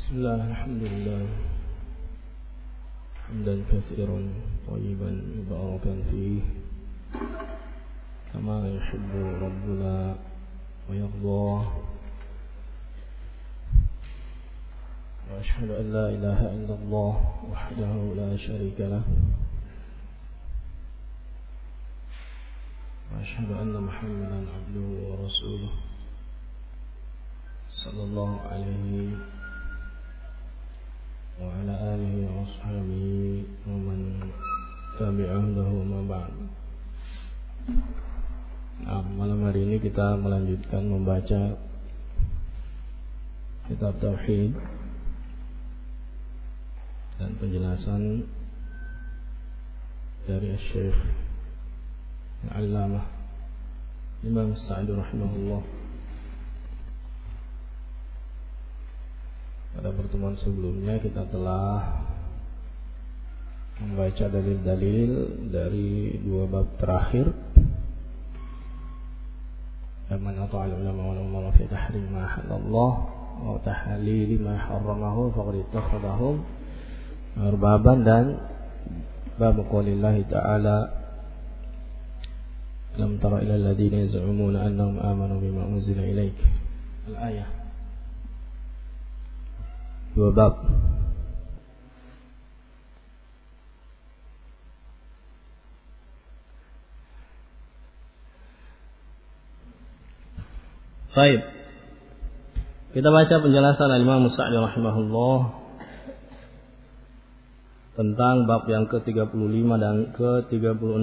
Bismillah, alhamdulillah. Hamdan katsiran thayyiban mubarakan fihi kama yuhibbu rabbuna wa yarda. Wa ashhadu an la ilaha illallah wahdahu la syarika lah. Wa ashhadu anna Muhammadan abduhu wa rasuluh sallallahu alaihi wa ala alihi wa ashabihi wa man tabi'ahu lahu ma ba'd. Malam hari ini kita melanjutkan membaca kitab tauhid dan penjelasan dari Syekh Al-Allamah Imam Sa'di rahimahullah. Pada pertemuan sebelumnya kita telah membaca dalil-dalil dari dua bab terakhir. Man ata'al ulama wal umara fi tahrim ma halallah wa tahlil ma harramahu faqad ittakhadahum arbaban, dan bab qaulillahi ta'ala lam tara ila alladziina yaz'umuna annahum amanu bima unzila ilaik. Al-ayah. Dua bab. Baik. Kita baca penjelasan Imam Sa'di rahimahullah tentang bab yang ke-35 dan ke-36.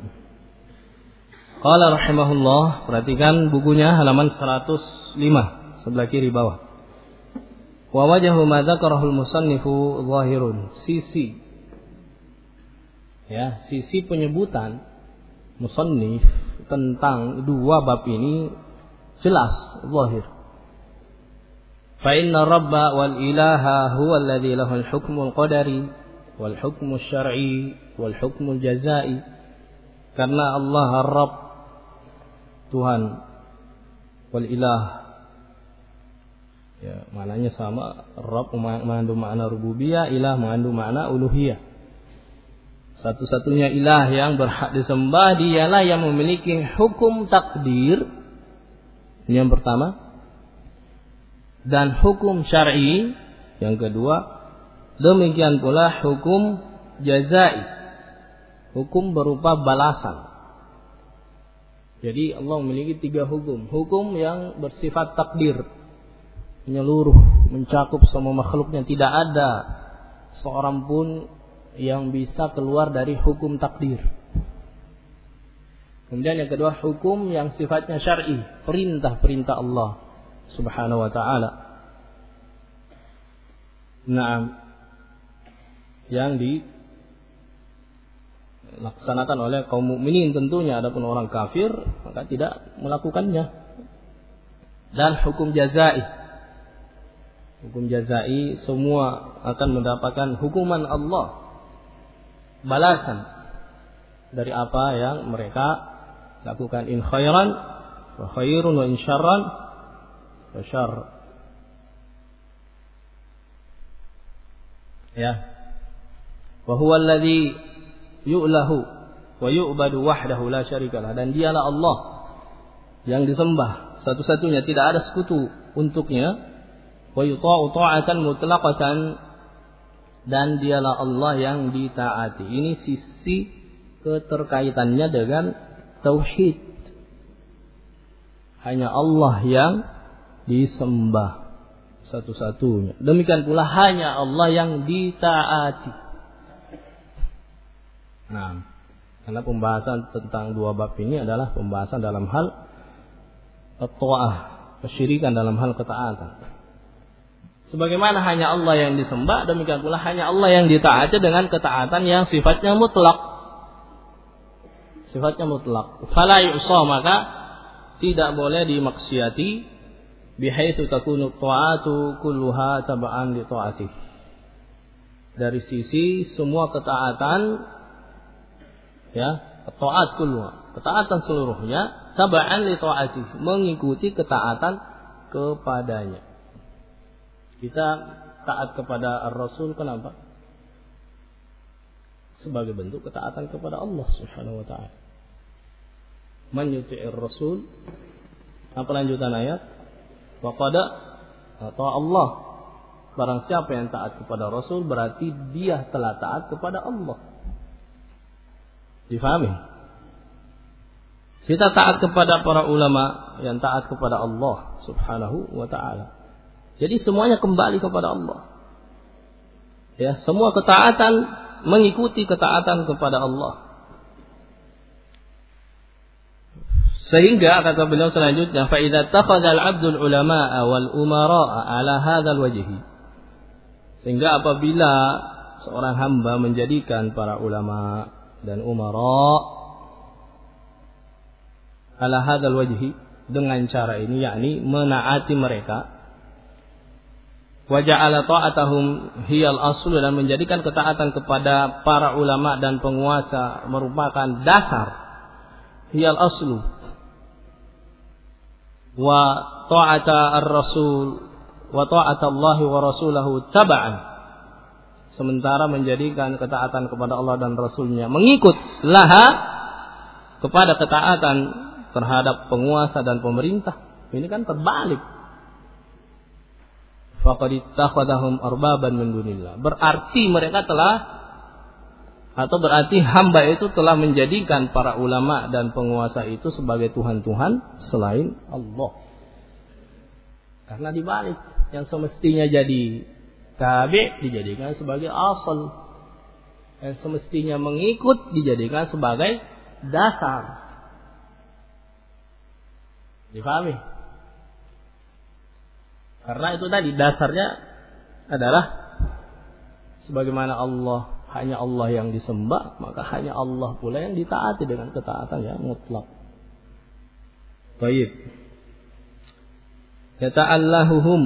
Qala rahimahullah, perhatikan bukunya halaman 105 sebelah kiri bawah. Wa wajhu ma dzakarahul musannifu zahirun. Sisi penyebutan musannif tentang dua bab ini jelas, zahir. Fa inna rabba wal ilaha huwa alladhi lahu al-hukmul qadari wal hukmul syar'i wal hukmul jazai. Karena Allah Rabb, Tuhan, wal ilah, ya, maknanya sama. Rabb mengandung makna rububiyah, ilah mengandung makna uluhiyah. Satu-satunya ilah yang berhak disembah dialah yang memiliki hukum takdir, ini yang pertama, dan hukum syar'i yang kedua. Demikian pula hukum jazai, hukum berupa balasan. Jadi Allah memiliki tiga hukum. Hukum yang bersifat takdir, menyeluruh, mencakup semua makhluknya, tidak ada seorang pun yang bisa keluar dari hukum takdir. Kemudian yang kedua, hukum yang sifatnya syar'i, perintah-perintah Allah Subhanahu wa ta'ala. Naam, yang dilaksanakan oleh kaum mukminin tentunya, adapun orang kafir maka tidak melakukannya. Dan hukum jazai. Hukum jazai, semua akan mendapatkan hukuman Allah, balasan dari apa yang mereka lakukan. In khairan wa khairun wa in syarran wa syarr. Ya. Wa huwa alladhi yu'lahu wa yu'badu wahdahu la syarikalah. Dan dialah Allah yang disembah satu-satunya, tidak ada sekutu untuknya. Wa yuta'u ta'atan mutlaqatan, dan dialah Allah yang ditaati. Ini sisi keterkaitannya dengan tauhid. Hanya Allah yang disembah satu-satunya. Demikian pula hanya Allah yang ditaati. Nah, karena pembahasan tentang dua bab ini adalah pembahasan dalam hal at-ta'ah, kesyirikan dalam hal ketaatan. Sebagaimana hanya Allah yang disembah, demikian pula hanya Allah yang ditaati dengan ketaatan yang sifatnya mutlak. Sifatnya mutlak. Fala yu'sa, maka tidak boleh dimaksiati, bihaitsu takunu ta'atu kulluha tab'an li ta'ati. Dari sisi semua ketaatan, ya, ta'at kulluha, ketaatan seluruhnya tab'an li ta'ati, mengikuti ketaatan kepadanya. Kita taat kepada Ar-Rasul. Kenapa? Sebagai bentuk ketaatan kepada Allah Subhanahu wa taala. Man yuti'ir Rasul, apa lanjutan ayat? Wa qad ata'a Allah. Barang siapa yang taat kepada Rasul berarti dia telah taat kepada Allah. Difahami? Kita taat kepada para ulama yang taat kepada Allah Subhanahu wa taala. Jadi semuanya kembali kepada Allah. Ya, semua ketaatan mengikuti ketaatan kepada Allah. Sehingga kata beliau selanjutnya, fa idza takhadha al-'abdu al-ulama'a wal umara'a 'ala hadzal wajhi. Sehingga apabila seorang hamba menjadikan para ulama dan umara ala hadzal wajhi, dengan cara ini, yakni menaati mereka, wa ja'ala ta'atahum hiyal aslu, dan menjadikan ketaatan kepada para ulama dan penguasa merupakan dasar, hiyal aslu, wa ta'ata ar-rasul wa ta'ata Allah wa rasulahu taba'an, sementara menjadikan ketaatan kepada Allah dan Rasulnya mengikut laha kepada ketaatan terhadap penguasa dan pemerintah. Ini kan terbalik. Faqad ittakhadhahum arbaban min dunillah. Berarti mereka telah, atau berarti hamba itu telah menjadikan para ulama dan penguasa itu sebagai tuhan-tuhan selain Allah. Karena dibalik, yang semestinya jadi tabi' dijadikan sebagai asal, yang semestinya mengikut dijadikan sebagai dasar. Difahami? Karena itu tadi dasarnya adalah sebagaimana Allah, hanya Allah yang disembah, maka hanya Allah pula yang ditaati dengan ketaatan yang mutlak. Baik. Yata'alluhum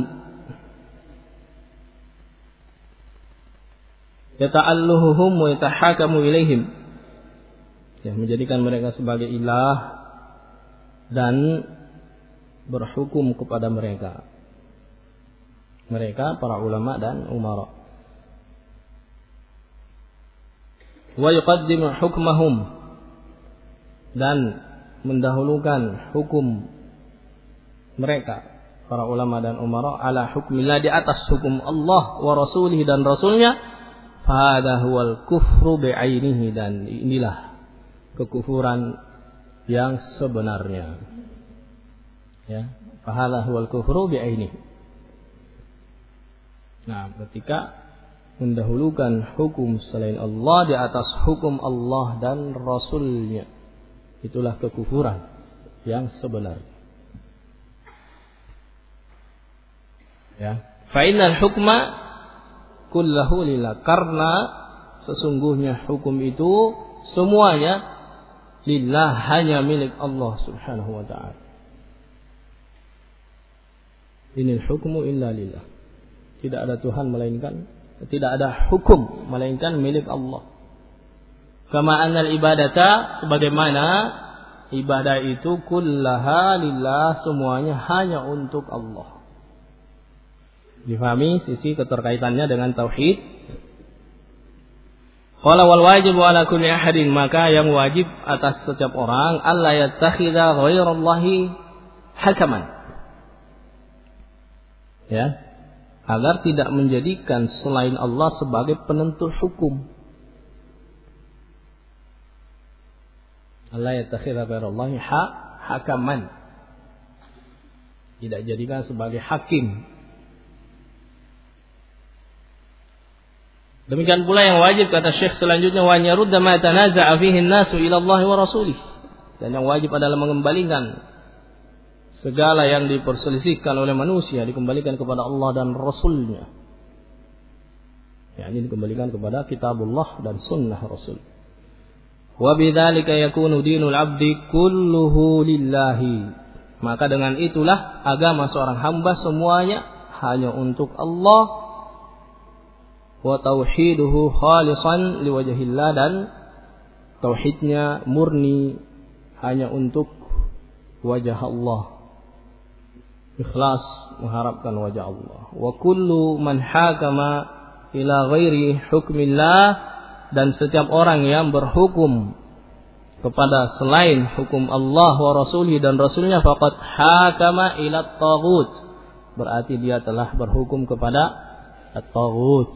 wa yatahakamu ilaihim. Ya, menjadikan mereka sebagai ilah dan berhukum kepada mereka. Mereka para ulama dan umara. Wa yuqaddimu hukmahum, dan mendahulukan hukum mereka para ulama dan umara ala hukmillah, di atas hukum Allah wa rasulih dan rasulnya. Fahada huwal kufru bi'ainihi, dan inilah kekufuran yang sebenarnya. Ya, fahada huwal kufru bi'ainihi. Nah, ketika mendahulukan hukum selain Allah di atas hukum Allah dan Rasulnya, itulah kekufuran yang sebenarnya. Ya, fa innal hukma kullahu lillah, karena sesungguhnya hukum itu semuanya lillah, hanya milik Allah Subhanahu wa taala. Inil hukmu illa lillah. Tidak ada Tuhan melainkan, tidak ada hukum melainkan milik Allah. Kama annal ibadata, sebagaimana ibadah itu kullaha lillah, semuanya hanya untuk Allah. Difahami sisi keterkaitannya dengan tauhid. Qala wal wajibu ala kulli ahadin, maka yang wajib atas setiap orang alla yattakhidha ghairallahi hakaman. Ya, agar tidak menjadikan selain Allah sebagai penentu hukum. Allah yattakhidha ghairallahi hakaman, tidak jadikan sebagai hakim. Demikian pula yang wajib, kata Syekh selanjutnya, wa yarudda ma tanaza'a fihi an-nasu ila Allah wa rasulih, dan yang wajib adalah mengembalikan segala yang diperselisihkan oleh manusia, dikembalikan kepada Allah dan Rasulnya. Ya, ini dikembalikan kepada kitabullah dan sunnah Rasul. Wa bidzalika yakunu dinul abdi kulluhu lillahi, maka dengan itulah agama seorang hamba semuanya hanya untuk Allah. Wa tauhiduhu khalisan liwajhillah, dan tauhidnya murni hanya untuk wajah Allah. ikhlas mengharapkan wajah Allah. Wa kullu man hakama ila ghairi hukmillah, dan setiap orang yang berhukum kepada selain hukum Allah wa Rasulih dan Rasulnya, faqad hakama ila taghut, berarti dia telah berhukum kepada at-taghut.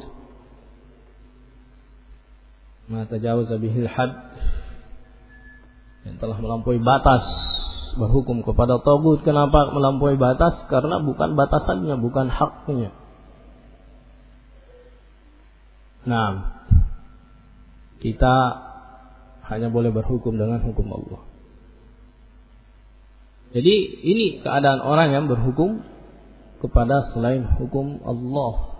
Ma tajawaza bihil had, yang telah melampaui batas berhukum kepada taghut. Kenapa melampaui batas? Karena bukan batasannya, bukan haknya. Nah, kita hanya boleh berhukum dengan hukum Allah. Jadi ini keadaan orang yang berhukum kepada selain hukum Allah.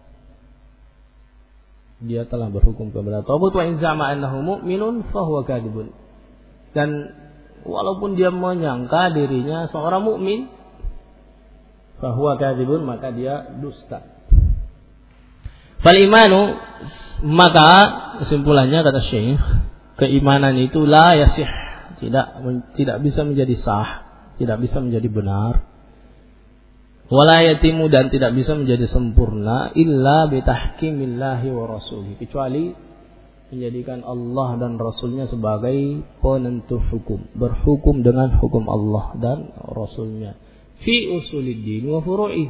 Dia telah berhukum kepada taghut. Wa in za'ama annahu mu'minun fa huwa kadhibun. Dan walaupun dia menyangka dirinya seorang mukmin, fa huwa kadhibun, maka dia dusta. Fal imanu, maka kesimpulannya kata Syekh, keimanan itu la yasih, tidak bisa menjadi sah, tidak bisa menjadi benar. Wala yatimu, dan tidak bisa menjadi sempurna illa bi tahkimillahi wa rasulih, kecuali menjadikan Allah dan Rasulnya sebagai penentu hukum, berhukum dengan hukum Allah dan Rasulnya fi usuliddin wa furu'i,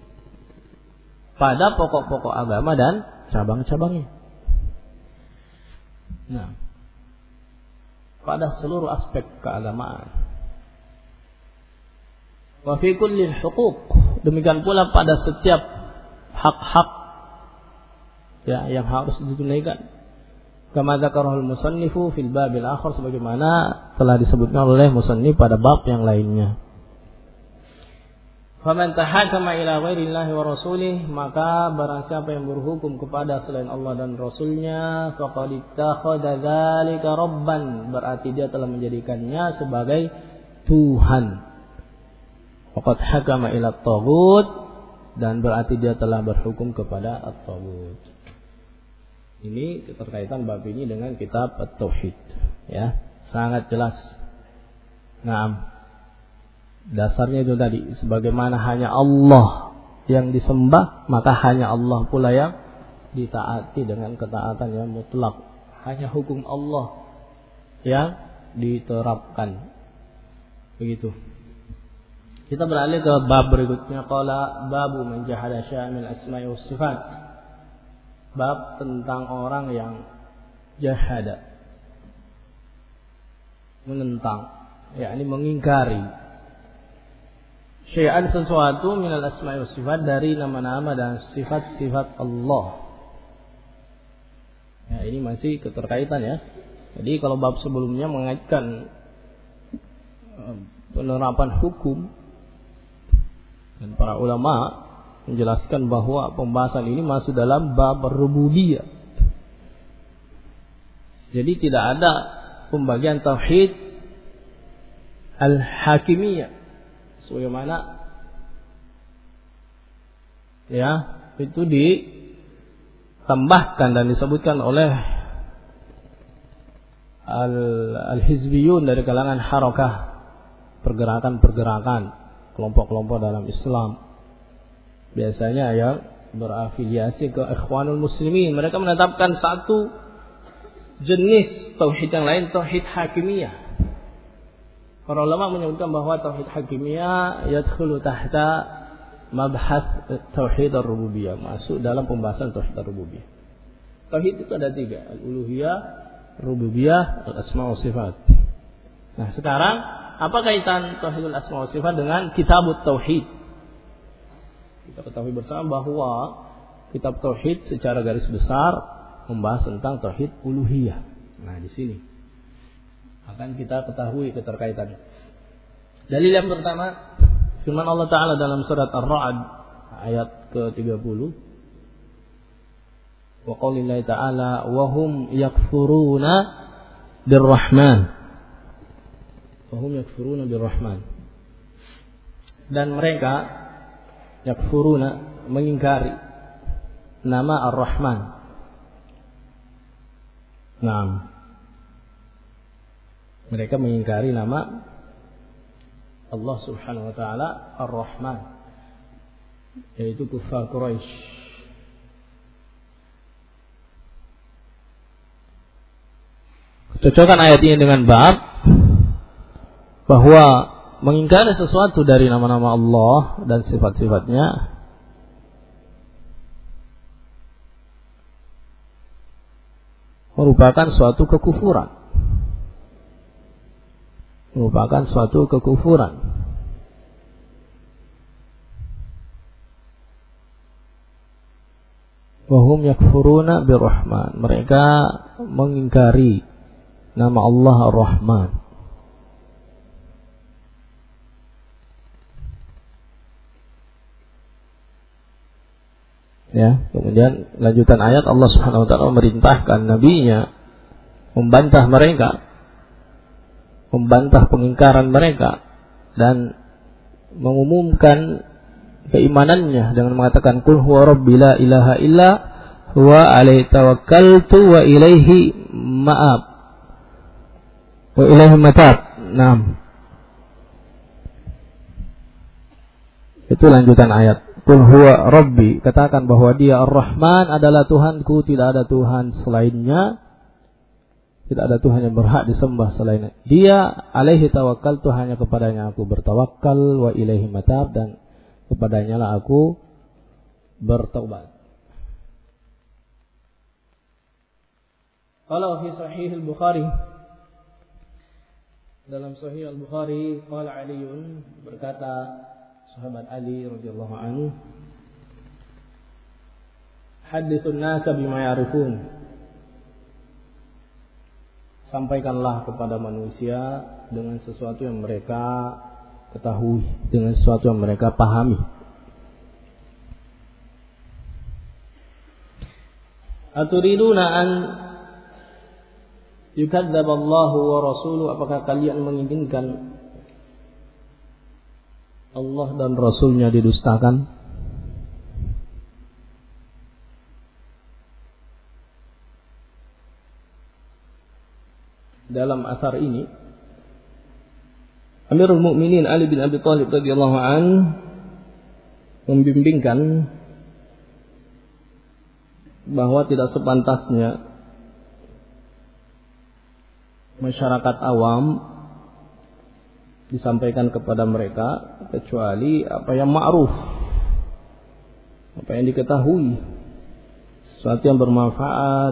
pada pokok-pokok agama dan cabang-cabangnya. Nah, pada seluruh aspek keagamaan. Wa fi kulli huquq, demikian pula pada setiap hak-hak ya yang harus ditunaikan. Kama dzakarahul musannifu fil babil akhar, sebagaimana telah disebutkan oleh musannif pada bab yang lainnya. Faman tahakama ila ghairillahi wa rasulih, maka barang siapa yang berhukum kepada selain Allah dan Rasulnya, faqad ittakhadha dzalika rabban, berarti dia telah menjadikannya sebagai Tuhan. Faqad hakama ila taghut, dan berarti dia telah berhukum kepada at-taghut. Ini keterkaitan bab ini dengan kitab At-Tauhid, ya, sangat jelas. Nah, dasarnya itu tadi, sebagaimana hanya Allah yang disembah, maka hanya Allah pula yang ditaati dengan ketaatan yang mutlak. Hanya hukum Allah yang diterapkan. Begitu. Kita beralih ke bab berikutnya, qala babu man jahada syamil asma'i was sifat. Bab tentang orang yang jahada, menentang, yakni mengingkari syai'an, sesuatu minal asma'i was sifat, dari nama-nama dan sifat-sifat Allah. Ya, ini masih keterkaitan ya. Jadi kalau bab sebelumnya mengaitkan penerapan hukum, dan para ulama menjelaskan bahwa pembahasan ini masuk dalam bab rububiyah. Jadi tidak ada pembagian tauhid al-hakimiyah, sebagaimana ya itu ditambahkan dan disebutkan oleh al-hizbiyun dari kalangan harakah, pergerakan-pergerakan, kelompok-kelompok dalam Islam, biasanya yang berafiliasi ke Ikhwanul Muslimin. Mereka menetapkan satu jenis tauhid yang lain, tauhid hakimiyah. Para ulama menyebutkan bahwa tauhid hakimiyah yadkhulu tahta mabhath tauhid ar-rububiyah, masuk dalam pembahasan tauhid ar-rububiyah. Tauhid itu ada 3, al-uluhiyah, rububiyah, al-asma' wa sifat. Nah, sekarang apa kaitan tauhidul asma' wa sifat dengan kitabut tauhid? Kita ketahui bersama bahwa kitab tauhid secara garis besar membahas tentang tauhid uluhiyah. Nah, di sini akan kita ketahui keterkaitannya. Dalil yang pertama, firman Allah Ta'ala dalam surat Ar-Ra'd ayat ke-30. Wa qaulillahi ta'ala wa hum yakfuruna birrahman. Wa hum yakfuruna birrahman. Dan mereka yakfuruna, mengingkari nama Ar-Rahman. Nah, mereka mengingkari nama Allah Subhanahu wa taala Ar-Rahman, yaitu kufar Quraisy. Cocokkan ayat ini dengan bab bahwa mengingkari sesuatu dari nama-nama Allah dan sifat-sifatnya merupakan suatu kekufuran. Wahum yakfuruna birrahman. Mereka mengingkari nama Allah Ar-Rahman. Ya, kemudian lanjutan ayat Allah Subhanahu wa taala memerintahkan nabinya membantah mereka, membantah pengingkaran mereka dan mengumumkan keimanannya dengan mengatakan qul huwa rabbi la ilaha illa huwa alaihi tawakkaltu wa ilaihi ma'ab wa ilaihi matab. Naam. Itu lanjutan ayat. Qul huwa rabbi, katakan bahwa dia Ar-Rahman adalah Tuhanku, tidak ada Tuhan selainnya, tidak ada Tuhan yang berhak disembah selainnya. Dia alaihi tawakkaltu, hanya kepadanya aku bertawakal, wa ilaihi matab, dan kepadanya lah aku bertaubat. Qala fi sahih al-Bukhari, dalam sahih al-Bukhari, qala Aliun, berkata sahabat Ali radhiyallahu anhu, hadithun nasa bima ya'rifun, sampaikanlah kepada manusia dengan sesuatu yang mereka ketahui, dengan sesuatu yang mereka pahami. Aturiduna an yukadzdzab Allahu wa rasuluhu, apakah kalian menginginkan Allah dan Rasulnya didustakan? Dalam asar ini Amirul Mukminin Ali bin Abi Thalib radhiyallahu an membimbingkan bahwa tidak sepantasnya masyarakat awam disampaikan kepada mereka kecuali apa yang ma'ruf, apa yang diketahui, sesuatu yang bermanfaat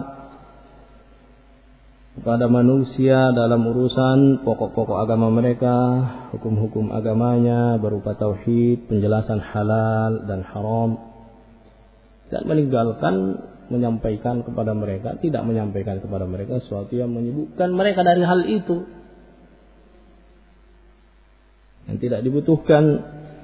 kepada manusia dalam urusan pokok-pokok agama mereka, hukum-hukum agamanya berupa tauhid, penjelasan halal dan haram, dan meninggalkan menyampaikan kepada mereka, tidak menyampaikan kepada mereka sesuatu yang menyibukkan mereka dari hal itu yang tidak dibutuhkan,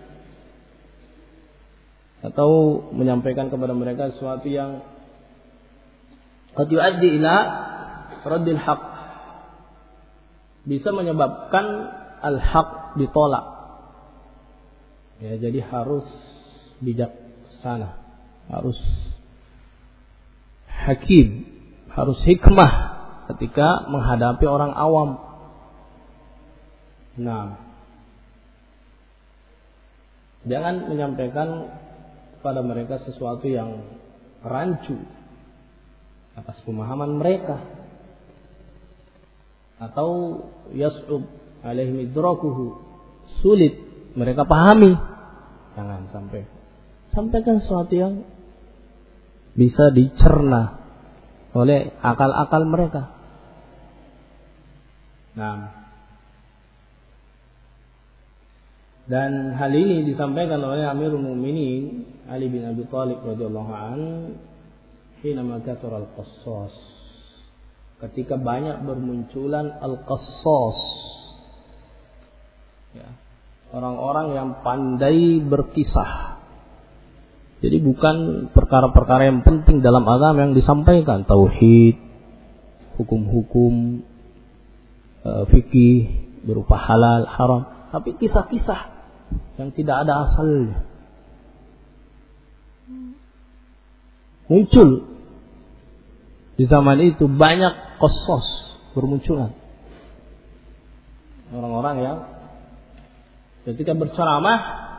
atau menyampaikan kepada mereka sesuatu yang qad yuaddi ila raddil haq, bisa menyebabkan al-haq ditolak. Ya, jadi harus bijaksana, harus hakim, harus hikmah ketika menghadapi orang awam. Nah, jangan menyampaikan kepada mereka sesuatu yang rancu atas pemahaman mereka, atau yas'ub alaihim idrakuhu, sulit mereka pahami. Jangan sampaikan sesuatu yang bisa dicerna oleh akal-akal mereka. Nah, dan hal ini disampaikan oleh Amirul Mukminin Ali bin Abi Thalib radhiyallahu anhu hina kathara al-qassas, ketika banyak bermunculan al-qassas, ya, orang-orang yang pandai berkisah. Jadi bukan perkara-perkara yang penting dalam agama yang disampaikan, tauhid, hukum-hukum fikih berupa halal, haram, tapi kisah-kisah yang tidak ada asalnya muncul di zaman itu. Banyak qasas bermunculan, orang-orang yang Ketika berceramah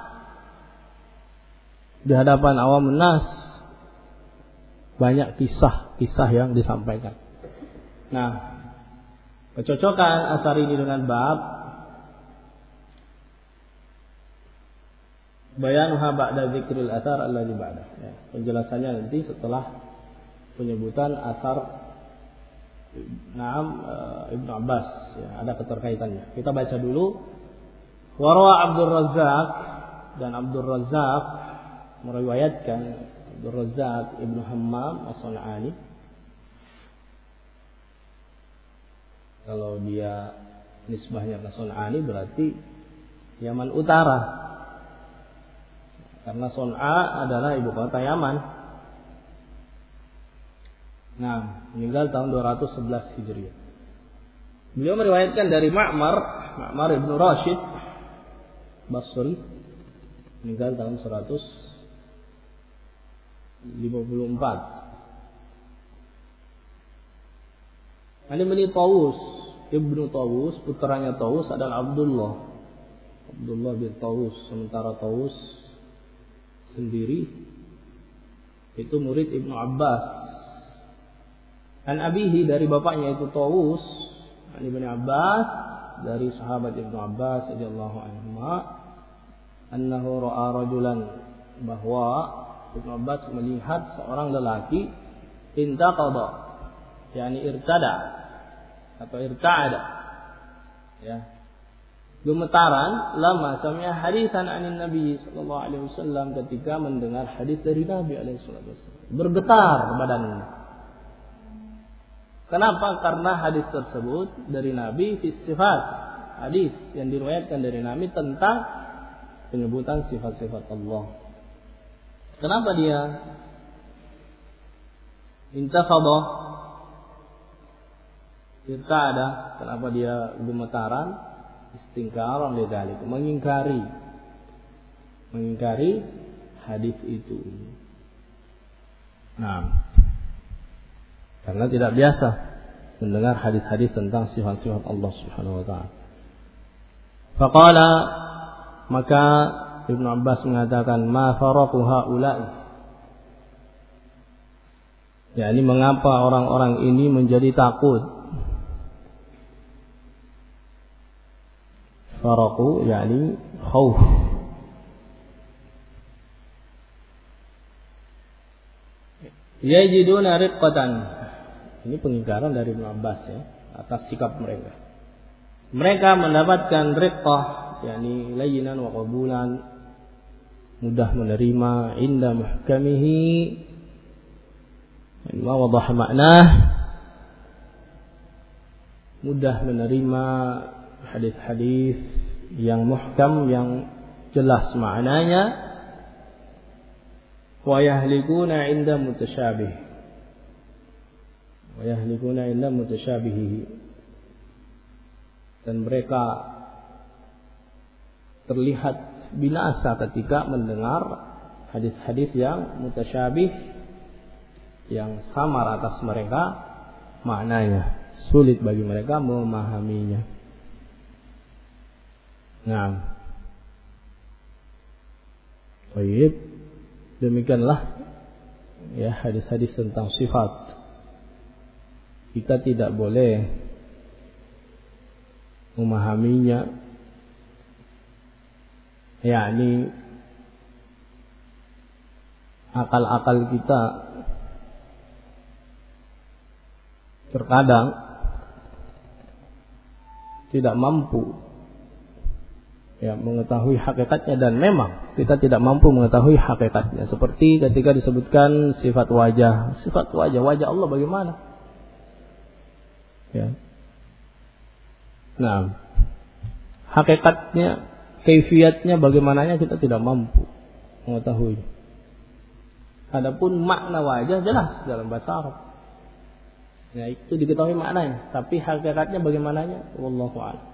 di hadapan awam nas, banyak kisah-kisah yang disampaikan. Nah, kecocokan asar ini dengan bab bayanuha ba'da dzikril athar alladzi ba'da. Ya, penjelasannya nanti setelah penyebutan asar Ibnu Abbas, ya, ada keterkaitannya. Kita baca dulu. Warawa Abdul Razzaq, dan Abdul Razzaq meriwayatkan, Abdul Razzaq Ibnu Hammam As-Sun'ani. Kalau dia nisbahnya ke Sun'ani berarti Yaman Utara, karena Sun'a adalah ibu kota Yaman. Nah, meninggal tahun 211 Hijriah. Beliau meriwayatkan dari Ma'mar Ibnu Rashid Basri, meninggal tahun 154. Ini bani Tawus, Ibnu Tawus, putranya Tawus adalah Abdullah bin Tawus. Sementara Tawus sendiri itu murid Ibnu Abbas. An abihi, dari bapaknya itu Tawus, an Ibnu Abbas, dari sahabat Ibnu Abbas radhiyallahu anhu, annahu ra'a rajulan, bahwa Ibnu Abbas melihat seorang lelaki intaqada, yakni irtada atau irta'ada, ya, gemetaran, lama sami'a hadisan anin Nabi sallallahu alaihi wasallam, ketika mendengar hadis dari Nabi alaihi wasallam, bergetar badannya. Kenapa? Karena hadis tersebut dari Nabi fi sifat, hadis yang diriwayatkan dari Nabi tentang penyebutan sifat-sifat Allah. Kenapa dia intafadha, irtada, kenapa dia gemetaran? Istingkaran lidzalik, mengingkari hadis itu. Nah, karena tidak biasa mendengar hadis-hadis tentang sifat-sifat Allah Subhanahu wa taala. Faqala, maka Ibnu Abbas mengatakan, ma faraqu haula'i, yakni mengapa orang-orang ini menjadi takut. Faraqu yakni khauf. Yajiduna riqqatan. Ini pengingkaran dari Ibnu Abbas, ya, atas sikap mereka. Mereka mendapatkan riqqah, yakni layyinan wa qabulan, mudah menerima, inda muhkamihi, ma wadah maknah, mudah menerima hadis-hadis yang muhkam, yang jelas maknanya. Wa yahlikuna 'inda mutasyabih, dan mereka terlihat binasa ketika mendengar hadis-hadis yang mutasyabih, yang samar atas mereka maknanya, sulit bagi mereka memahaminya. Nah, baik, demikianlah, ya, hadis-hadis tentang sifat. Kita tidak boleh memahaminya, yakni akal-akal kita terkadang tidak mampu, ya, mengetahui hakikatnya, dan memang kita tidak mampu mengetahui hakikatnya. Seperti ketika disebutkan sifat wajah Allah bagaimana? Ya. Nah, hakikatnya, kaifiatnya bagaimananya kita tidak mampu mengetahui. Adapun makna wajah jelas dalam bahasa Arab. Ya, itu diketahui maknanya, tapi hakikatnya bagaimananya wallahu a'lam.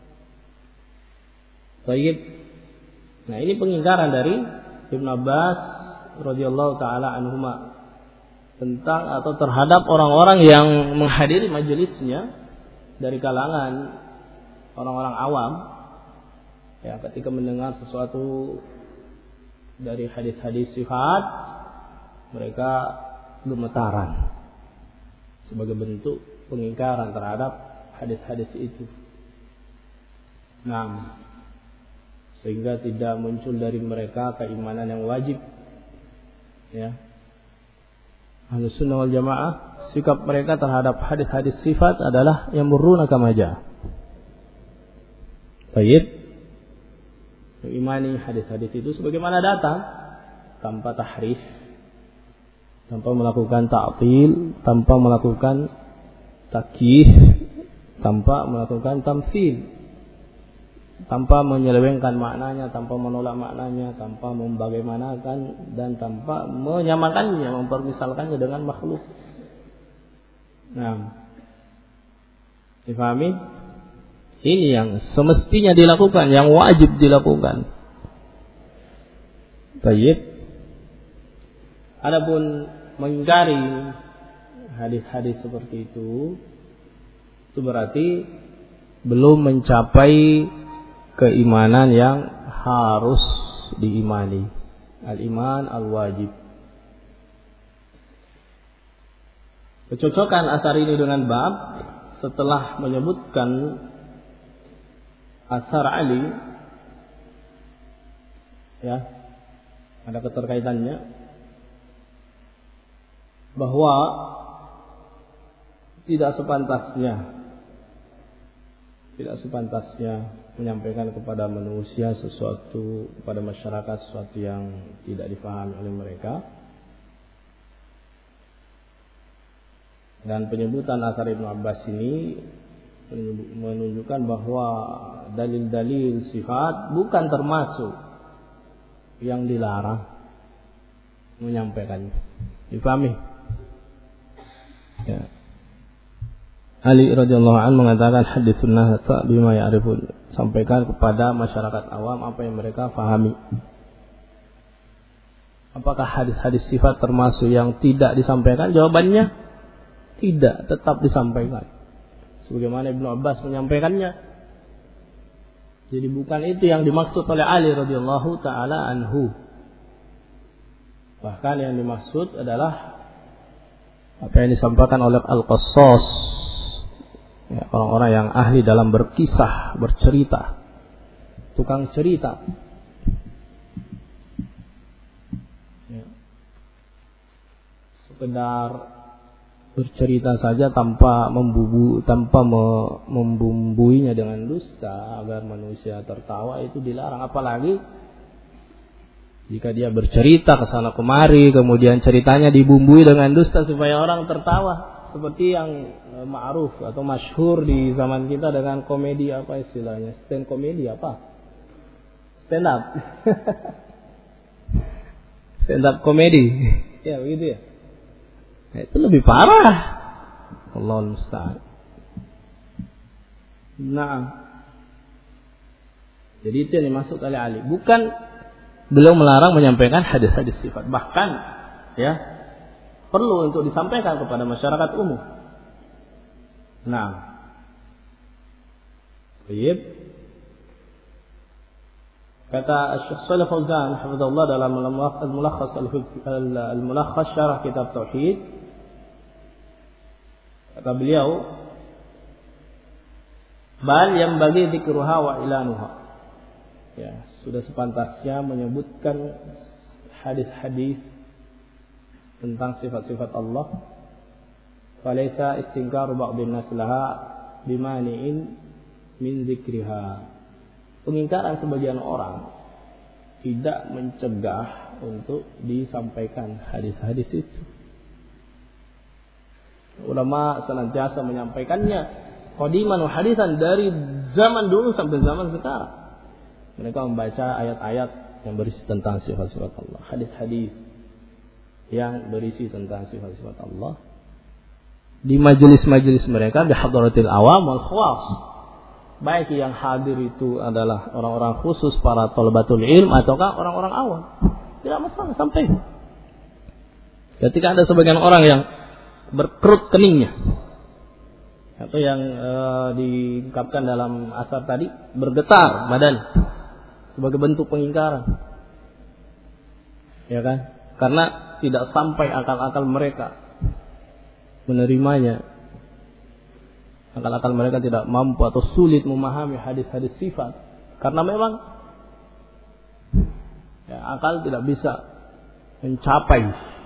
Baik. Nah, ini pengingkaran dari Ibnu Abbas radhiyallahu taala anhuma tentang atau terhadap orang-orang yang menghadiri majelisnya dari kalangan orang-orang awam, Ya, ketika mendengar sesuatu dari hadis-hadis sifat, mereka gemetaran sebagai bentuk pengingkaran terhadap hadis-hadis itu. Nah, sehingga tidak muncul dari mereka keimanan yang wajib. Ya. Ahlus sunnah wal jamaah, sikap mereka terhadap hadis-hadis sifat adalah yang murruna kama jaa. Baik. Mengimani hadis-hadis itu sebagaimana datang, tanpa tahrif, tanpa melakukan ta'til, tanpa melakukan takyif, tanpa melakukan tamtsil, tanpa menyelewengkan maknanya, tanpa menolak maknanya, tanpa membagaimanakan, dan tanpa menyamakannya, mempermisalkannya dengan makhluk. Nah, difahami? Ini yang semestinya dilakukan, yang wajib dilakukan. Baik. Adapun mengingkari hadis-hadis seperti itu berarti belum mencapai keimanan yang harus diimani. Al-iman al-wajib. Kecocokan asar ini dengan bab setelah menyebutkan asar Ali, ya, ada keterkaitannya, bahwa tidak sepantasnya menyampaikan kepada manusia sesuatu, kepada masyarakat sesuatu yang tidak difahami oleh mereka. Dan penyebutan asar Ibnu Abbas ini menunjukkan bahwa dalil-dalil sifat bukan termasuk yang dilarang menyampaikannya. Dipahami? Ya. Ali radhiyallahu anhu mengatakan haditsun nas bima ya'rifun, sampaikan kepada masyarakat awam apa yang mereka fahami. Apakah hadis-hadis sifat termasuk yang tidak disampaikan? Jawabannya tidak, tetap disampaikan sebagaimana Ibnu Abbas menyampaikannya. Jadi bukan itu yang dimaksud oleh Ali radhiyallahu taala anhu. Bahkan yang dimaksud adalah apa yang disampaikan oleh Al-Qassas, ya, orang-orang yang ahli dalam berkisah, bercerita, tukang cerita. Ya. Sekedar bercerita saja tanpa membumbuinya dengan dusta agar manusia tertawa, itu dilarang. Apalagi jika dia bercerita ke sana kemari, kemudian ceritanya dibumbui dengan dusta supaya orang tertawa, seperti yang ma'ruf atau masyhur di zaman kita dengan komedi, apa istilahnya, stand komedi, apa, stand up stand up komedi, ya begitu ya. Itu lebih parah. Allahul musta'an. Nah, jadi itu yang dimaksud oleh Ali. Bukan beliau melarang menyampaikan hadis-hadis sifat. Bahkan, ya, perlu untuk disampaikan kepada masyarakat umum. Nah, baik. Kata Syekh Shalih Fauzan hafizahullah dalam al-mulakhas syarah kitab tauhid, kata beliau, bal yang bagi dzikruha wa ilanuha. Ya, sudah sepantasnya menyebutkan hadis-hadis tentang sifat-sifat Allah. Falaisa istinkaru ba'dhin nas laha bimani'in min dzikriha. Pengingkaran sebagian orang tidak mencegah untuk disampaikan hadis-hadis itu. Ulama senantiasa menyampaikannya qadiman wa hadisan, dari zaman dulu sampai zaman sekarang. Mereka membaca ayat-ayat yang berisi tentang sifat-sifat Allah, hadis-hadis yang berisi tentang sifat-sifat Allah di majelis-majelis mereka, di hadratil awam wal khawas. Baik yang hadir itu adalah orang-orang khusus, para thalabatul ilm, ataukah orang-orang awam, tidak masalah, sampai. Ketika ada sebagian orang yang berkerut keningnya, atau yang diungkapkan dalam asar tadi, bergetar badan, sebagai bentuk pengingkaran. Ya kan? Karena tidak sampai akal-akal mereka menerimanya. Akal-akal mereka tidak mampu atau sulit memahami hadis-hadis sifat. Karena memang akal tidak bisa mencapai.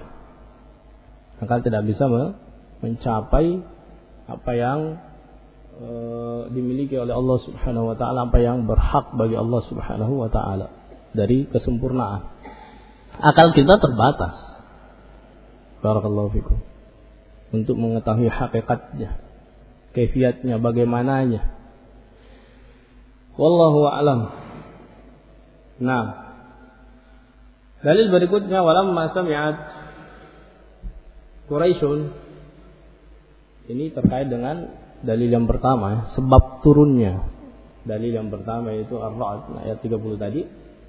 Akal tidak bisa mencapai apa yang dimiliki oleh Allah Subhanahu wa taala, apa yang berhak bagi Allah Subhanahu wa taala dari kesempurnaan. Akal kita terbatas. Barakallahu fikum. Untuk mengetahui hakikatnya, kaifiatnya, bagaimananya. Wallahu a'lam. Nah, dalil berikutnya, walamma sami'at Quraisyun. Ini terkait dengan dalil yang pertama, sebab turunnya. Dalil yang pertama yaitu Ar-Ra'd ayat 30 tadi.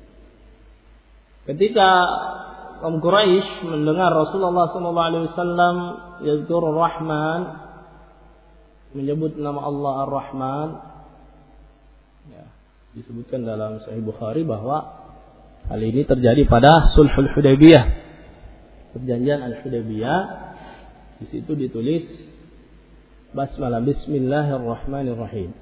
Ketika kaum Quraisy mendengar Rasulullah SAW yazkurur Rahman, menyebut nama Allah Ar-Rahman, ya, disebutkan dalam Sahih Bukhari bahwa hal ini terjadi pada Sulhul Hudaybiyah, perjanjian Al-Hudaybiyah. Di situ ditulis basmalah, Bismillahirrahmanirrahim.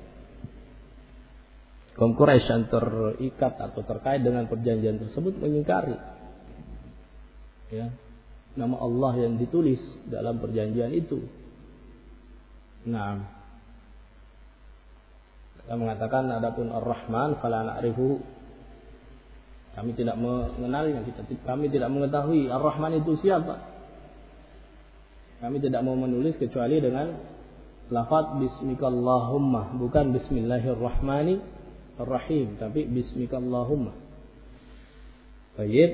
Kaum Quraisy yang terikat atau terkait dengan perjanjian tersebut mengingkari, ya, nama Allah yang ditulis dalam perjanjian itu. Nah, kita mengatakan adapun Ar-Rahman fala na'rifu, kami tidak mengenalnya, kami tidak mengetahui Ar-Rahman itu siapa. Kami tidak mau menulis kecuali dengan lafaz Bismikallahumma, bukan Bismillahirrahmanirrahim, tapi Bismikallahumma. Baik.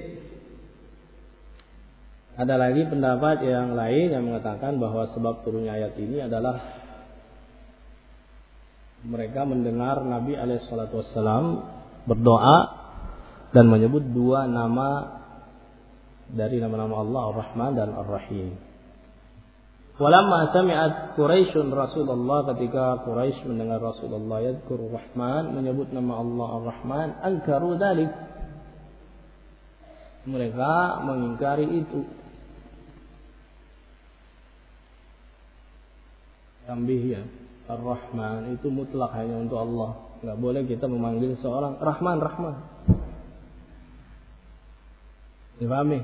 Ada lagi pendapat yang lain yang mengatakan bahwa sebab turunnya ayat ini adalah mereka mendengar Nabi SAW berdoa dan menyebut dua nama dari nama-nama Allah, Ar-Rahman dan Ar-Rahim. Walamma sami'at Quraisyun Rasulullah, ketika Quraisy mendengar Rasulullah yadzkur Rahman, menyebut nama Allah Ar-Rahman, ankaru dzalik, mereka mengingkari itu. Tambih ya, Ar-Rahman itu mutlak hanya untuk Allah. Enggak boleh kita memanggil seorang Rahman. Dipahami?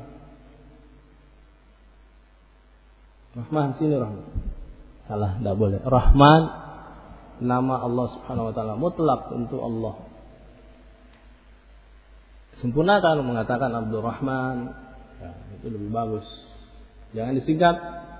Rahman sini Rahman. Salah, enggak boleh. Rahman nama Allah Subhanahu wa taala, mutlak untuk Allah. Sempurnakan mengatakan Abdul Rahman, ya, itu lebih bagus. Jangan disingkat.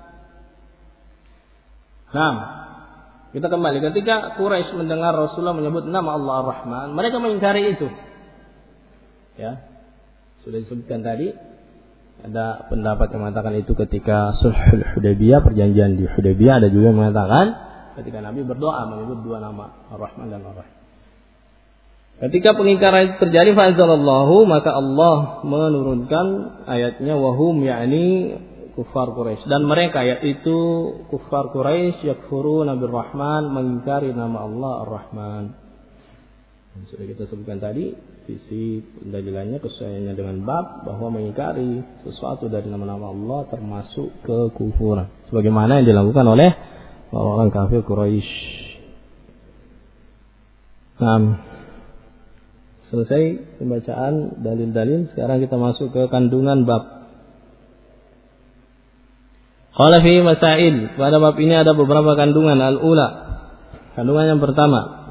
Nah, kita kembali. Ketika Quraisy mendengar Rasulullah menyebut nama Allah Ar-Rahman, mereka mengingkari itu. Ya, sudah disebutkan tadi. Ada pendapat yang mengatakan itu ketika Sulhul Hudaybiyah, perjanjian di Hudaybiyah. Ada juga yang mengatakan ketika Nabi berdoa menyebut dua nama, Ar-Rahman dan Ar-Rahim. Ketika pengingkaran itu terjadi, fa'anzalallahu, maka Allah menurunkan ayatnya, wahum yakni kuffar Quraisy, dan mereka yaitu kuffar Quraisy yakfuruna birrahman, mengingkari nama Allah Ar-Rahman. Sudah kita sebutkan tadi sisi pendalilannya, kesesuaiannya dengan bab, bahwa mengingkari sesuatu dari nama-nama Allah termasuk kekufuran, sebagaimana yang dilakukan oleh orang kafir Quraisy. Nah, selesai pembacaan dalil-dalil, sekarang kita masuk ke kandungan bab. Qala fi masail, pada bab ini ada beberapa kandungan. Al-ula, kandungan yang pertama,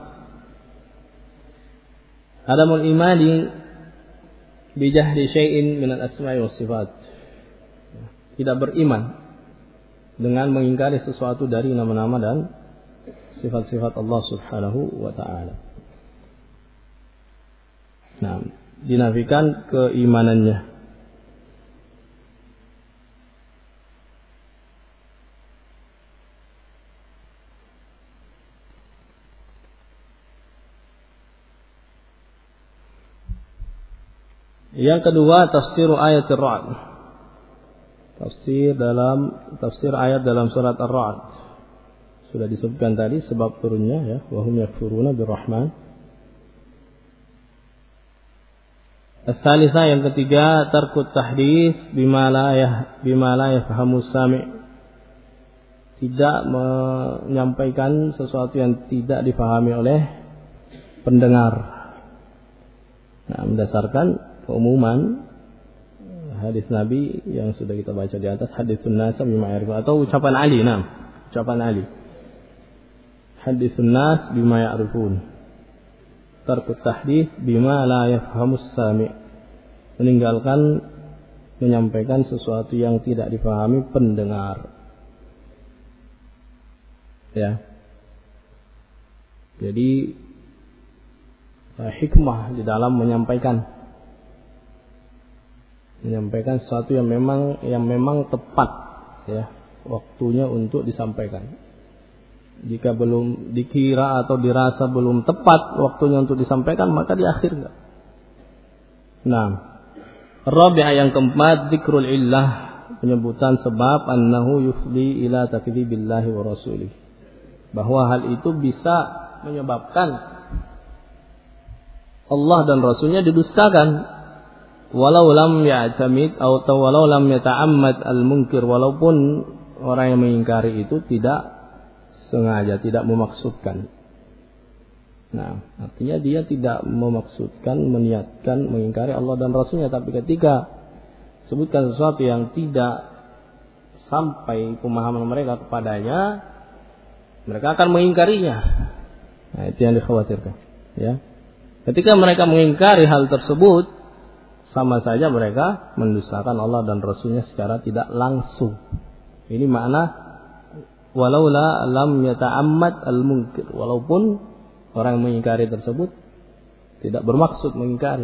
adamul imani bi jahdi syai'in min al-asma'i was sifat. Tidak beriman dengan mengingkari sesuatu dari nama-nama dan sifat-sifat Allah Subhanahu wa taala. Nah, dinafikan keimanannya. Yang kedua, tafsir ayat Ar-Ra'd. Tafsir ayat dalam surat Ar-Ra'd. Sudah disebutkan tadi sebab turunnya, ya, wa hum yakfuruna birrahman. As-salisa yang ketiga, tarkut tahdits bima la yafhamu sami'. Tidak menyampaikan sesuatu yang tidak difahami oleh pendengar. Nah, berdasarkan keumuman hadis Nabi yang sudah kita baca di atas, haditsun nas bima ya'rifun, atau ucapan Ali, ucapan Ali. Haditsun nas bima ya'rifun. Tarkut tahdits bima la yafhamus sami'. Meninggalkan menyampaikan sesuatu yang tidak difahami pendengar. Ya. Jadi hikmah di dalam menyampaikan sesuatu yang memang tepat, ya, waktunya untuk disampaikan. Jika belum dikira atau dirasa belum tepat waktunya untuk disampaikan, maka diakhirkan. Nah, rabi'ah yang keempat, dzikrul illah, penyebutan sebab annahu yufdi ila takdzibillahi wa rasulih. Bahwa hal itu bisa menyebabkan Allah dan Rasulnya didustakan, walau lam ya'tamid atau walau lam yata'ammad al-munkir, walaupun orang yang mengingkari itu tidak sengaja, tidak memaksudkan. Nah, artinya dia tidak memaksudkan, meniatkan mengingkari Allah dan Rasulnya, tapi ketika sebutkan sesuatu yang tidak sampai pemahaman mereka kepadanya, mereka akan mengingkarinya. Nah, itu yang dikhawatirkan, ya. Ketika mereka mengingkari hal tersebut, sama saja mereka mendustakan Allah dan Rasulnya secara tidak langsung. Ini makna walaula lam yata'ammad al-munkir, walaupun orang yang mengingkari tersebut tidak bermaksud mengingkari.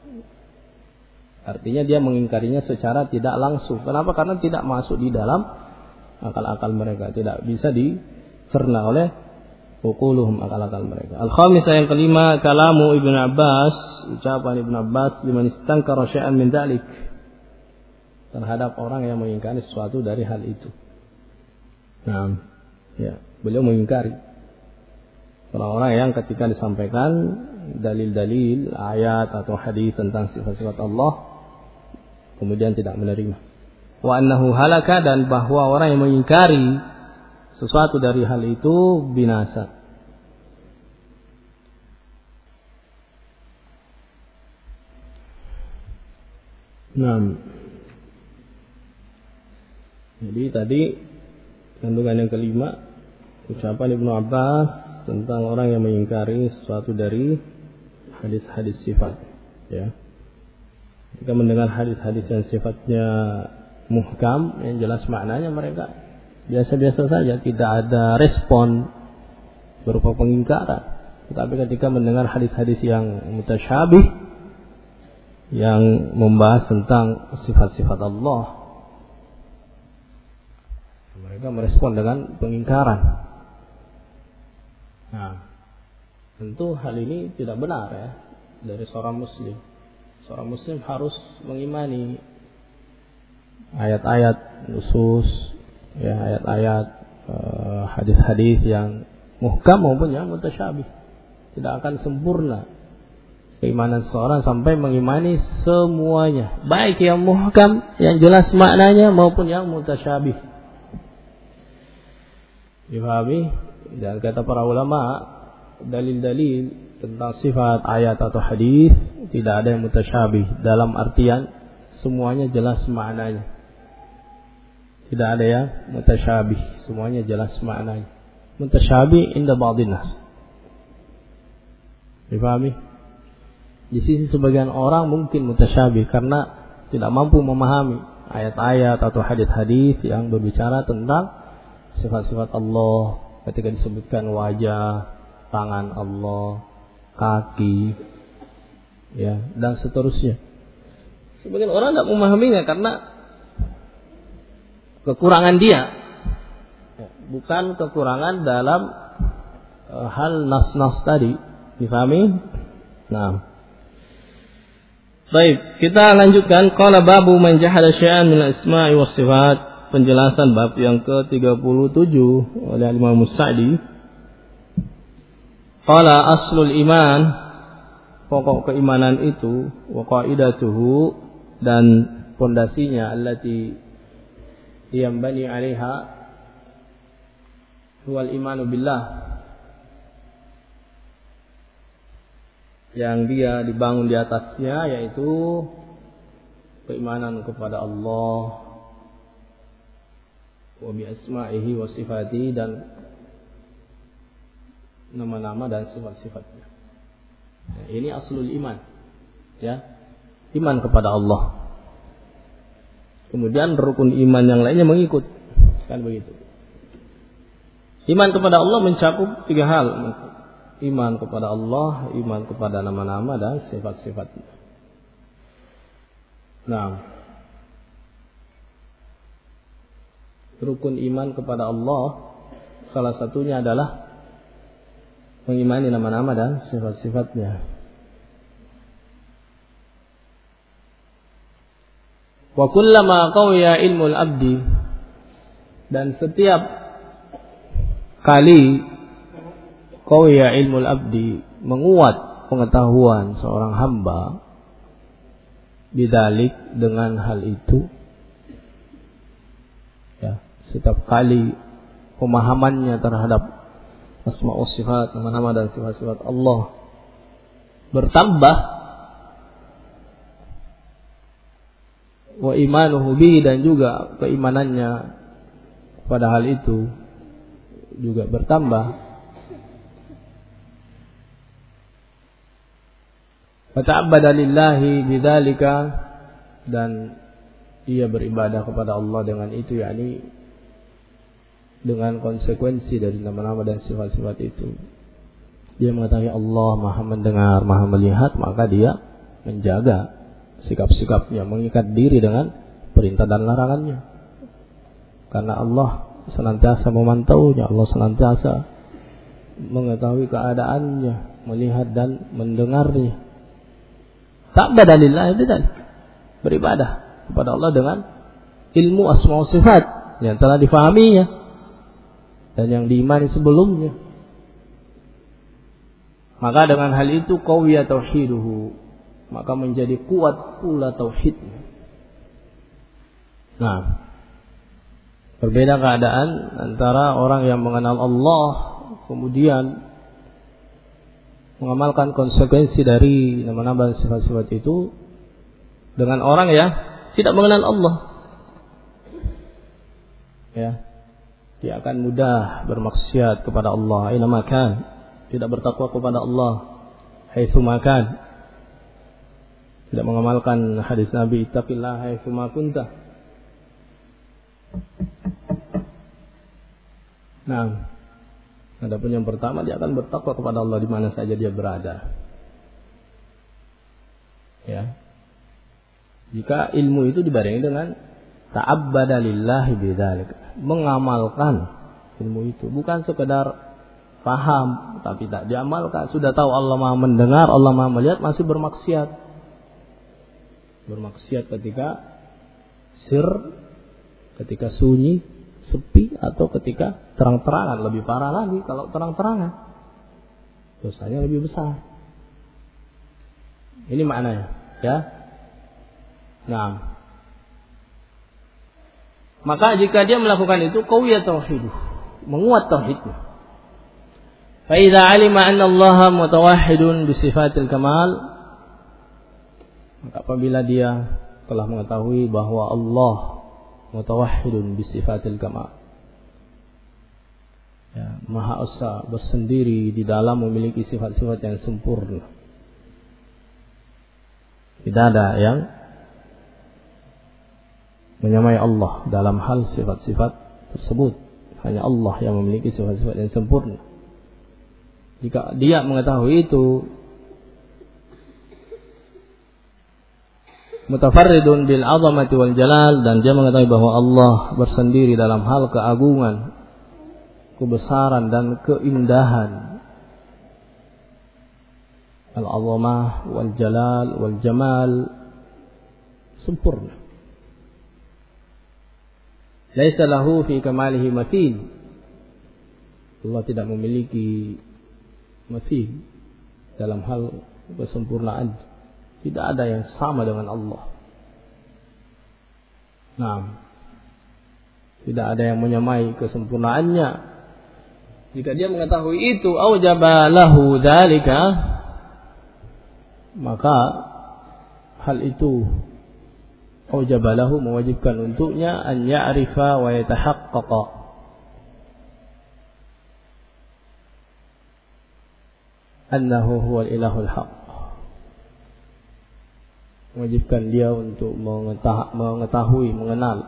Artinya dia mengingkarinya secara tidak langsung. Kenapa? Karena tidak masuk di dalam akal-akal mereka, tidak bisa dicerna oleh uquluhum, akal-akal mereka. Al-khamisah yang kelima, kalamu Ibnu Abbas, ucapan Ibnu Abbas liman istankara syai'an min dzalik, terhadap orang yang mengingkari sesuatu dari hal itu. Nah, ya, beliau mengingkari orang-orang yang ketika disampaikan dalil-dalil ayat atau hadis tentang sifat-sifat Allah kemudian tidak menerima. Wa annahu halaka, dan bahwa orang yang mengingkari sesuatu dari hal itu binasa. Nah, jadi tadi kandungan yang kelima, ucapan Ibnu Abbas tentang orang yang mengingkari sesuatu dari hadis-hadis sifat, ya. Jika mendengar hadis-hadis yang sifatnya muhkam, yang jelas maknanya, mereka biasa-biasa saja, tidak ada respon berupa pengingkaran. Tetapi ketika mendengar hadis-hadis yang mutasyabih, yang membahas tentang sifat-sifat Allah, mereka merespon dengan pengingkaran. Nah, tentu hal ini tidak benar, ya, dari seorang muslim. Seorang muslim harus mengimani ayat-ayat nusus, ya, ayat-ayat hadis-hadis yang muhkam maupun yang mutasyabih. Tidak akan sempurna keimanan seorang sampai mengimani semuanya, baik yang muhkam, yang jelas maknanya, maupun yang mutasyabih. Dipahami? Dan kata para ulama, dalil-dalil tentang sifat ayat atau hadis tidak ada yang mutasyabih, dalam artian semuanya jelas maknanya. Tidak ada yang mutasyabih, semuanya jelas maknanya. Mutasyabih inda ba'dhin nas. Dipahami? Di sisi sebagian orang mungkin mutasyabih karena tidak mampu memahami ayat-ayat atau hadis-hadis yang berbicara tentang sifat-sifat Allah, ketika disebutkan wajah, tangan Allah, kaki, ya, dan seterusnya. Sebagian orang tidak memahaminya karena kekurangan dia, bukan kekurangan dalam hal nas-nas tadi. Difahami? Nah, baik, kita lanjutkan. Qala babu man jahada syai'an min asma'i was sifat. Penjelasan bab yang ke-37 oleh Imam Sa'di. Qala aslul iman, pokok keimanan itu, wa qaidatuhu, dan pondasinya, allati yambani 'alaiha huwal imanu billah, yang dia dibangun di atasnya, yaitu keimanan kepada Allah wa bi asma'ihi wa sifatihi, dan nama-nama dan sifat-sifatnya. Nah, ini aslul iman, ya, iman kepada Allah. Kemudian rukun iman yang lainnya mengikut, kan begitu. Iman kepada Allah mencakup 3 hal: iman kepada Allah, iman kepada nama-nama dan sifat-sifatnya. Nah, rukun iman kepada Allah salah satunya adalah mengimani nama-nama dan sifat-sifatnya. Wa kullama qawiya ilmul abdi, dan setiap kali qawiya ilmul abdi, menguat pengetahuan seorang hamba, bidzalik, dengan hal itu, ya, setiap kali pemahamannya terhadap asma wa sifat, nama-nama dan sifat-sifat Allah bertambah, wa imanuhu bi, dan juga keimanannya pada hal itu juga bertambah, wa ta'abbada lillahi bidzalika, dan ia beribadah kepada Allah dengan itu, yakni dengan konsekuensi dari nama-nama dan sifat-sifat itu. Dia mengetahui Allah Maha mendengar, Maha melihat, maka dia menjaga sikap-sikapnya, mengikat diri dengan perintah dan larangannya. Karena Allah senantiasa memantaunya, Allah senantiasa mengetahui keadaannya, melihat dan mendengarnya. Ta'abbada lillahi bidzalik, beribadah kepada Allah dengan ilmu asma wa sifat yang telah difahaminya dan yang diimani sebelumnya. Maka dengan hal itu qawiya tauhiduhu, maka menjadi kuat pula tauhidnya. Nah, berbeda keadaan antara orang yang mengenal Allah kemudian mengamalkan konsekuensi dari nama-nama dan sifat-sifat itu dengan orang yang tidak mengenal Allah. Ya, dia akan mudah bermaksiat kepada Allah aina makan, tidak bertakwa kepada Allah haitsu makan, tidak mengamalkan hadis Nabi ittaqillah haitsu ma kunta. Nah, adapun yang pertama, dia akan bertakwa kepada Allah di mana saja dia berada. Ya. Jika ilmu itu dibarengi dengan ta'abbada lillahi bidzalik, mengamalkan ilmu itu, bukan sekedar paham tapi tak diamalkan. Sudah tahu Allah Maha mendengar, Allah Maha melihat, masih bermaksiat. Bermaksiat ketika sir, ketika sunyi, sepi, atau ketika terang-terangan. Lebih parah lagi kalau terang-terangan, dosanya lebih besar. Ini maknanya, ya. Nah, maka jika dia melakukan itu, qawiya tauhiduh, menguat tauhidnya. Fa idza alima anna Allah mutawahhidun bi sifatil kamal, maka apabila dia telah mengetahui bahwa Allah mutawahhidun bi sifatil kamal, ya, Maha Esa, bersendiri di dalam memiliki sifat-sifat yang sempurna. Tidak ada yang menyamai Allah dalam hal sifat-sifat tersebut. Hanya Allah yang memiliki sifat-sifat yang sempurna. Jika dia mengetahui itu, mutafarridun bil azamati wal jalal, dan dia mengetahui bahwa Allah bersendiri dalam hal keagungan, kebesaran dan keindahan. Al-azamah wal jalal wal jamal, sempurna. Laisa lahu fi kamalihi mathil, Allah tidak memiliki mathil dalam hal kesempurnaan. Tidak ada yang sama dengan Allah. Nah, tidak ada yang menyamai kesempurnaannya. Jika dia mengetahui itu, aujaba lahu dzalika, maka hal itu aujaba lahu, mewajibkan untuknya an ya'rifa wa yatahaqqaqa annahu huwal ilahul haq. Mewajibkan dia untuk mengetahui, mengenal,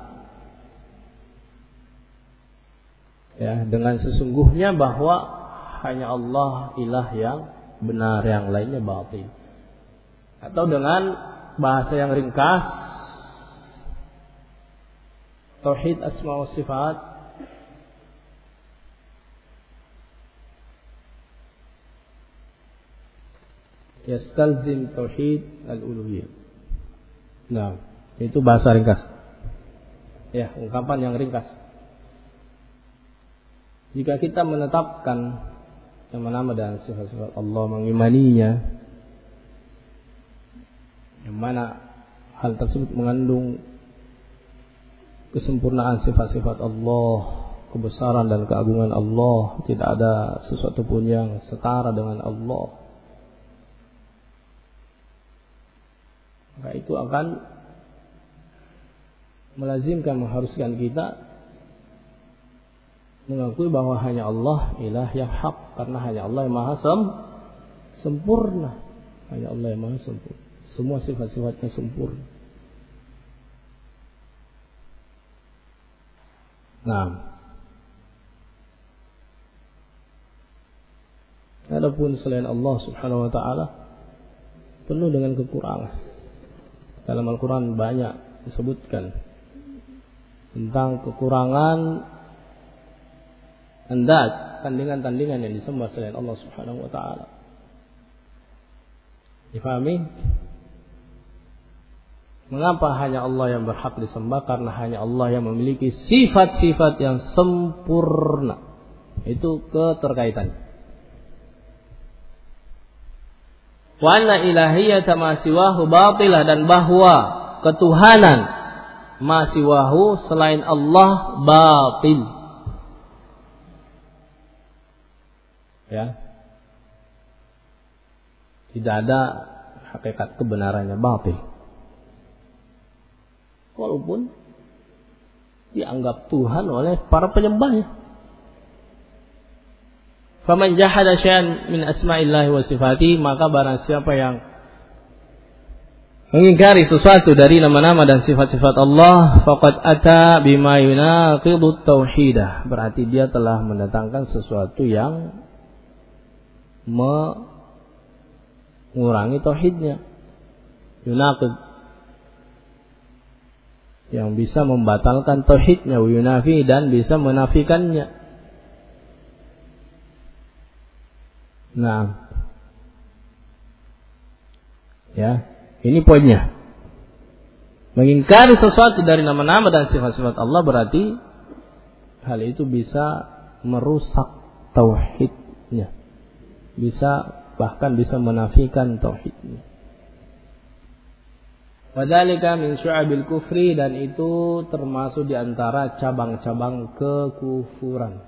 ya, dengan sesungguhnya bahwa hanya Allah ilah yang benar, yang lainnya batil. Atau dengan bahasa yang ringkas, tauhid asma wa sifat yastalzim tauhid al-uluhiyah. Nah, itu bahasa ringkas. Ya, ungkapan yang ringkas. Jika kita menetapkan nama-nama dan sifat-sifat Allah, mengimaninya, yang mana hal tersebut mengandung kesempurnaan sifat-sifat Allah, kebesaran dan keagungan Allah, tidak ada sesuatu pun yang setara dengan Allah, maka itu akan melazimkan, mengharuskan kita mengakui bahwa hanya Allah ilah yang hak, karena hanya Allah yang maha sempurna. Hanya Allah yang maha sempurna, semua sifat-sifatnya sempurna. Nah, adapun selain Allah Subhanahu wa taala penuh dengan kekurangan. Dalam Al-Quran banyak disebutkan tentang kekurangan andad, tandingan-tandingan yang disembah selain Allah Subhanahu wa taala. Difahami? Mengapa hanya Allah yang berhak disembah? Karena hanya Allah yang memiliki sifat-sifat yang sempurna. Itu keterkaitannya. Wa anna ilahiyyata ma siwahu batilah, dan bahwa ketuhanan ma siwahu selain Allah batil. Ya. Tidak ada hakikat kebenarannya, batil. Walaupun dianggap Tuhan oleh para penyembahnya. Faman jahada syai'an min asma'illahi wa sifati, maka barang siapa yang mengingkari sesuatu dari nama-nama dan sifat-sifat Allah, faqad ata bima yunaqidu tauhidah, berarti dia telah mendatangkan sesuatu yang mengurangi tauhidnya. Yunaqid, yang bisa membatalkan tauhidnya, wa yunafi, dan bisa menafikannya. Nah, ya, ini poinnya. Mengingkari sesuatu dari nama-nama dan sifat-sifat Allah berarti hal itu bisa merusak tauhidnya, bahkan bisa menafikan tauhidnya. Wadzalika min syu'abil kufri, dan itu termasuk di antara cabang-cabang kekufuran.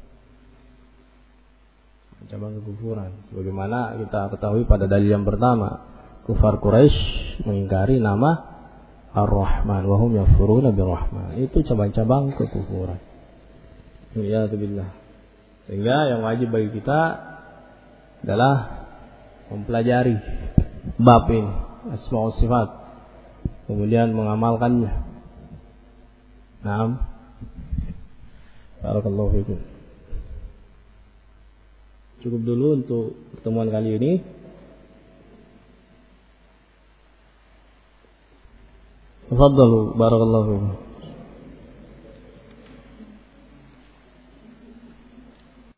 Cabang kekufuran, sebagaimana kita ketahui pada dalil yang pertama, kufar Quraisy mengingkari nama Ar-Rahman wa hum yakfuruna bir-Rahman. Itu cabang-cabang kekufuran. Ya billah. Sehingga yang wajib bagi kita adalah mempelajari bab ini, asma wa sifat, kemudian mengamalkannya. Naam. Barakallahu fikum. Cukup dulu untuk pertemuan kali ini. Tafadhalu, barakallahu fikum.